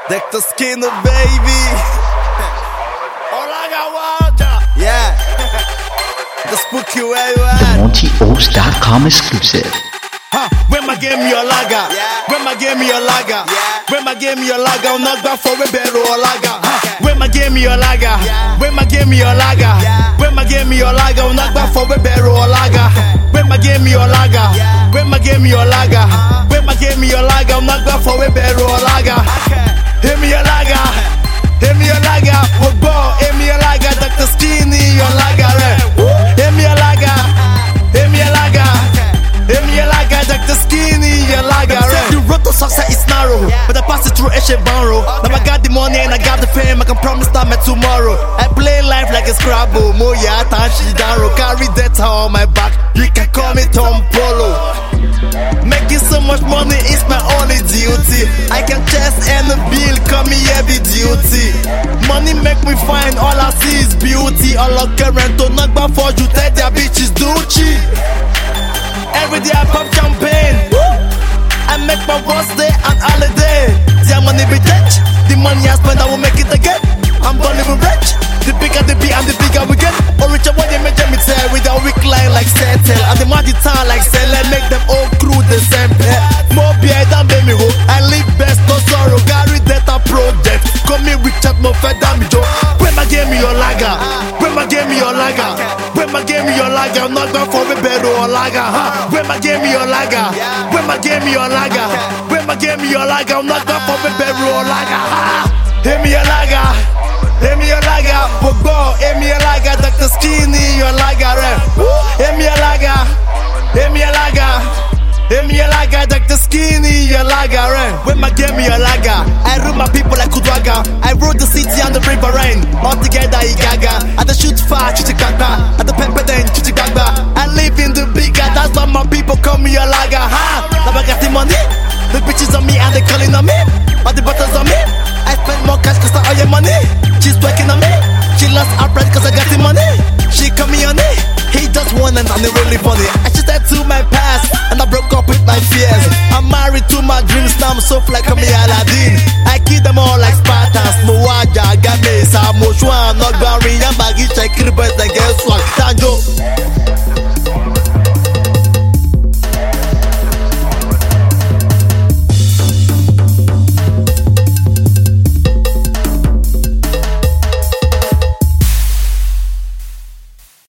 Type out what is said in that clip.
Dr. Skinner, baby. Yeah. The spooky way you The MontyOaks.com exclusive. When my game your lager, when my game your lager, when my game your lager, I'm not back for a better lager. When my game your lager, when my game your lager, when my game your lager, I'm not back for a better lager. When my game your lager, when my game your lager, when my game your lager, I'm not back for a better lager. Hear me your lager, hear me your lager, what ball, hear me your lager, Dr. Skinny, your lager, hear me your lager, hear me your lager. Dr. Skinny, your lager. The road to success is narrow, but I pass it through Eshe Banro. Now I got the money and I got the fame, I can promise that me tomorrow. I play life like a Scrabble, Moya, Tanshi, Danro. Carry that on my back, you can call me Tom Polo. Making so much money is my only duty. I can chase any bill, call me heavy duty. Money make me find, all I see is beauty. All I current to knock back for you, tell their bitches Gucci. Every day I pop champagne. I make my worst day and holiday. The money be rich. The money I spend I will make it again. I'm born living rich. The bigger the beat and the bigger we get. Or richer when they make them tell with a weak line like Settle. And the money town like Sell. Make them all crew the same pair. More beer than baby ho. I live best, no sorrow. Carry data project. Come me Richard, more fed than me Joe. When my game your lager. When my game your lager. When my game your lager. I'm not going for a better lager. When my game your lager. When my game your lager. When my game your lager. I'm not going for a better lager. Hear me your lager. Hear me your lager. Bobo, hear me your lager. Dr. Skinny, your lager. Hear me your lager. Hear me your lager. Hear me your lager. Dr. Skinny, your lager. When my game your lager. I rule my people like Kudwaga. I rode the city on the river rain. All together, Igaga. At the shoot fire, Chichikaka. At the pepper then, Chichikaka. I live in the bigger. That's why my people call me your lager. Now I got the money. The bitches on me and they calling on me. All the buttons on me. I spend more cash cause I owe your money. She's working on me. She lost her bread cause I got the money. She call me on it. He just won and I'm really funny. I just said to my past and I broke up with my fears. I'm married to my dreams now, I'm so fly